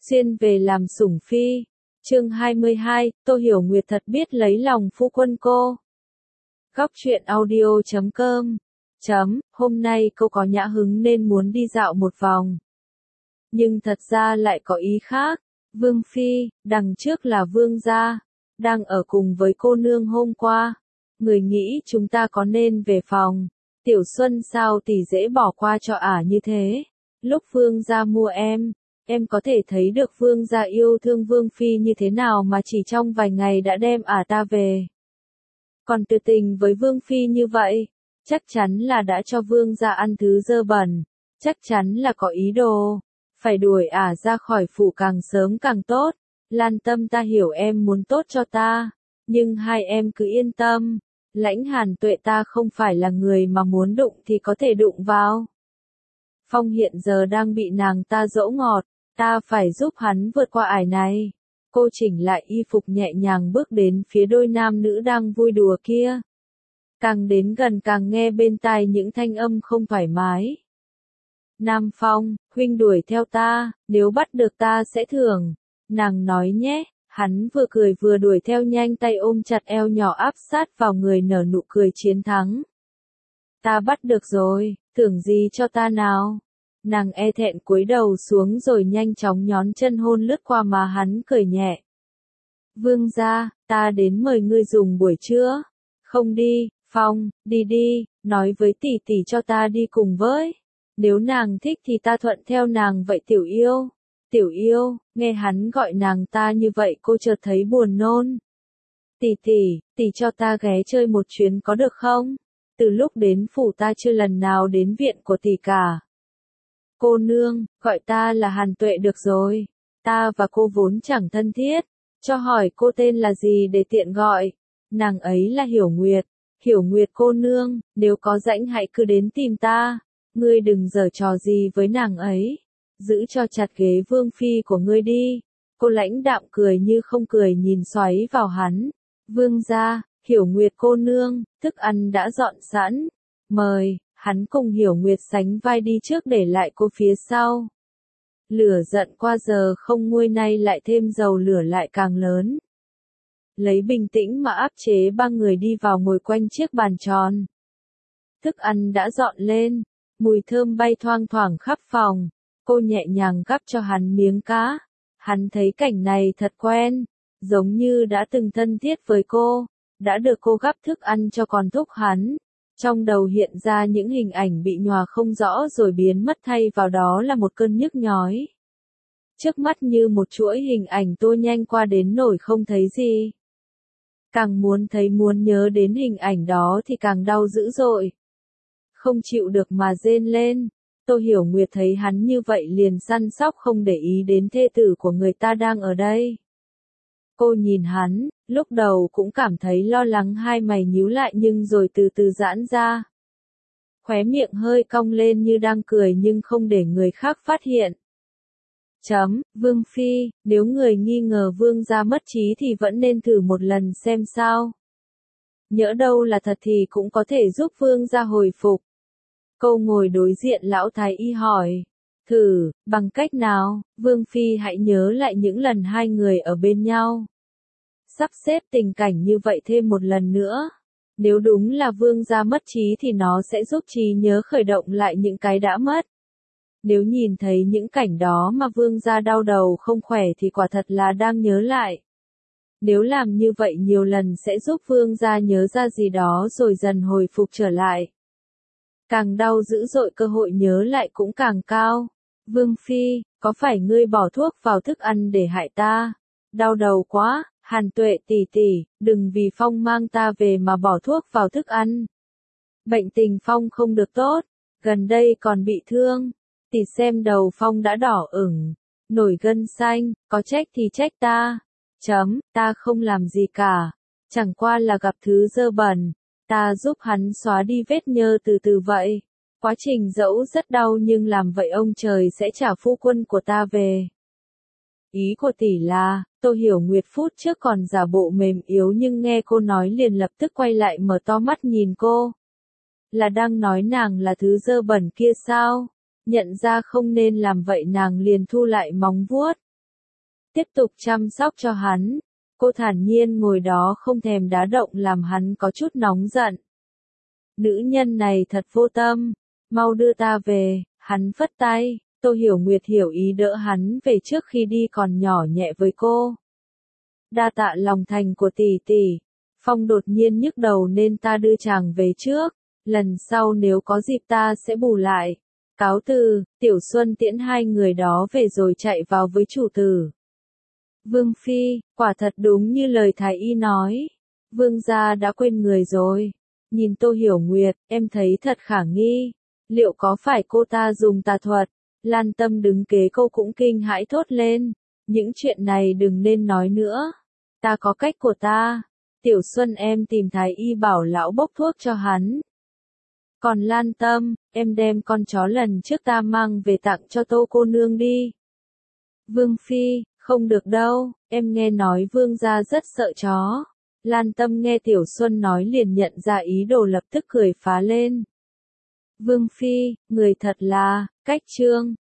Xuyên về làm sủng phi. Chương 22, Tô Hiểu Nguyệt thật biết lấy lòng phu quân cô. Góc truyện audio.com. Hôm nay cô có nhã hứng nên muốn đi dạo một vòng. Nhưng thật ra lại có ý khác. Vương phi, đằng trước là vương gia, đang ở cùng với cô nương hôm qua. Người nghĩ chúng ta có nên về phòng. Tiểu Xuân sao tỷ dễ bỏ qua cho ả như thế. Lúc vương gia mua em có thể thấy được vương gia yêu thương vương phi như thế nào mà chỉ trong vài ngày đã đem ả ta về. Còn tuyệt tình với vương phi như vậy, chắc chắn là đã cho vương gia ăn thứ dơ bẩn, chắc chắn là có ý đồ, phải đuổi ả ra khỏi phủ càng sớm càng tốt. Lan Tâm, ta hiểu em muốn tốt cho ta, nhưng hai em cứ yên tâm, Lãnh Hàn Tuệ ta không phải là người mà muốn đụng thì có thể đụng vào. Phong hiện giờ đang bị nàng ta dỗ ngọt, ta phải giúp hắn vượt qua ải này. Cô chỉnh lại y phục nhẹ nhàng bước đến phía đôi nam nữ đang vui đùa kia. Càng đến gần càng nghe bên tai những thanh âm không thoải mái. Nam Phong, huynh đuổi theo ta, nếu bắt được ta sẽ thưởng. Nàng nói nhé, hắn vừa cười vừa đuổi theo nhanh tay ôm chặt eo nhỏ áp sát vào người nở nụ cười chiến thắng. Ta bắt được rồi, thưởng gì cho ta nào? Nàng e thẹn cúi đầu xuống rồi nhanh chóng nhón chân hôn lướt qua má hắn cười nhẹ. Vương gia, ta đến mời ngươi dùng buổi trưa. Không đi, Phong, đi đi, nói với tỷ tỷ cho ta đi cùng với. Nếu nàng thích thì ta thuận theo nàng vậy tiểu yêu. Tiểu yêu, nghe hắn gọi nàng ta như vậy cô chợt thấy buồn nôn. Tỷ cho ta ghé chơi một chuyến có được không? Từ lúc đến phủ ta chưa lần nào đến viện của tỷ cả. Cô nương, gọi ta là Hàn Tuệ được rồi. Ta và cô vốn chẳng thân thiết. Cho hỏi cô tên là gì để tiện gọi. Nàng ấy là Hiểu Nguyệt. Hiểu Nguyệt cô nương, nếu có rảnh hãy cứ đến tìm ta. Ngươi đừng giở trò gì với nàng ấy. Giữ cho chặt ghế vương phi của ngươi đi. Cô lãnh đạm cười như không cười nhìn xoáy vào hắn. Vương gia, Hiểu Nguyệt cô nương, thức ăn đã dọn sẵn. Mời. Hắn cùng Hiểu Nguyệt sánh vai đi trước để lại cô phía sau. Lửa giận qua giờ không nguôi nay lại thêm dầu lửa lại càng lớn. Lấy bình tĩnh mà áp chế ba người đi vào ngồi quanh chiếc bàn tròn. Thức ăn đã dọn lên, mùi thơm bay thoang thoảng khắp phòng. Cô nhẹ nhàng gắp cho hắn miếng cá. Hắn thấy cảnh này thật quen, giống như đã từng thân thiết với cô, đã được cô gắp thức ăn cho còn thúc hắn. Trong đầu hiện ra những hình ảnh bị nhòa không rõ rồi biến mất, thay vào đó là một cơn nhức nhói. Trước mắt như một chuỗi hình ảnh tô nhanh qua đến nỗi không thấy gì. Càng muốn thấy muốn nhớ đến hình ảnh đó thì càng đau dữ dội. Không chịu được mà rên lên. Tô Hiểu Nguyệt thấy hắn như vậy liền săn sóc không để ý đến thê tử của người ta đang ở đây. Cô nhìn hắn, lúc đầu cũng cảm thấy lo lắng, hai mày nhíu lại nhưng rồi từ từ giãn ra. Khóe miệng hơi cong lên như đang cười nhưng không để người khác phát hiện. Vương phi, nếu người nghi ngờ vương gia mất trí thì vẫn nên thử một lần xem sao. Nhỡ đâu là thật thì cũng có thể giúp vương gia hồi phục. Cô ngồi đối diện lão thái y hỏi. Thử, bằng cách nào? Vương phi hãy nhớ lại những lần hai người ở bên nhau. Sắp xếp tình cảnh như vậy thêm một lần nữa. Nếu đúng là vương gia mất trí thì nó sẽ giúp trí nhớ khởi động lại những cái đã mất. Nếu nhìn thấy những cảnh đó mà vương gia đau đầu không khỏe thì quả thật là đang nhớ lại. Nếu làm như vậy nhiều lần sẽ giúp vương gia nhớ ra gì đó rồi dần hồi phục trở lại. Càng đau dữ dội cơ hội nhớ lại cũng càng cao. Vương phi, có phải ngươi bỏ thuốc vào thức ăn để hại ta? Đau đầu quá. Hàn Tuệ tỷ, đừng vì Phong mang ta về mà bỏ thuốc vào thức ăn. Bệnh tình Phong không được tốt, gần đây còn bị thương. Tỷ xem đầu Phong đã đỏ ửng, nổi gân xanh, có trách thì trách ta. Ta không làm gì cả, chẳng qua là gặp thứ dơ bẩn, ta giúp hắn xóa đi vết nhơ từ từ vậy. Quá trình dẫu rất đau nhưng làm vậy ông trời sẽ trả phu quân của ta về. Ý của tỷ là, Tô Hiểu Nguyệt phút trước còn giả bộ mềm yếu nhưng nghe cô nói liền lập tức quay lại mở to mắt nhìn cô. Là đang nói nàng là thứ dơ bẩn kia sao? Nhận ra không nên làm vậy nàng liền thu lại móng vuốt. tiếp tục chăm sóc cho hắn. Cô thản nhiên ngồi đó không thèm đá động làm hắn có chút nóng giận. Nữ nhân này thật vô tâm, mau đưa ta về, hắn phất tay, Tô Hiểu Nguyệt hiểu ý đỡ hắn về trước khi đi còn nhỏ nhẹ với cô. Đa tạ lòng thành của tỷ tỷ, Phong đột nhiên nhức đầu nên ta đưa chàng về trước, lần sau nếu có dịp ta sẽ bù lại. Cáo từ, Tiểu Xuân tiễn hai người đó về rồi chạy vào với chủ tử. Vương Phi, quả thật đúng như lời Thái Y nói. Vương gia đã quên người rồi. Nhìn Tô Hiểu Nguyệt, em thấy thật khả nghi. Liệu có phải cô ta dùng tà thuật? Lan Tâm đứng kế cô cũng kinh hãi thốt lên. Những chuyện này đừng nên nói nữa. Ta có cách của ta. Tiểu Xuân em tìm Thái Y bảo lão bốc thuốc cho hắn. Còn Lan Tâm, em đem con chó lần trước ta mang về tặng cho Tô cô nương đi. Vương Phi, không được đâu, em nghe nói vương gia rất sợ chó. Lan Tâm nghe Tiểu Xuân nói liền nhận ra ý đồ lập tức cười phá lên. Vương Phi, người thật là, cách trương.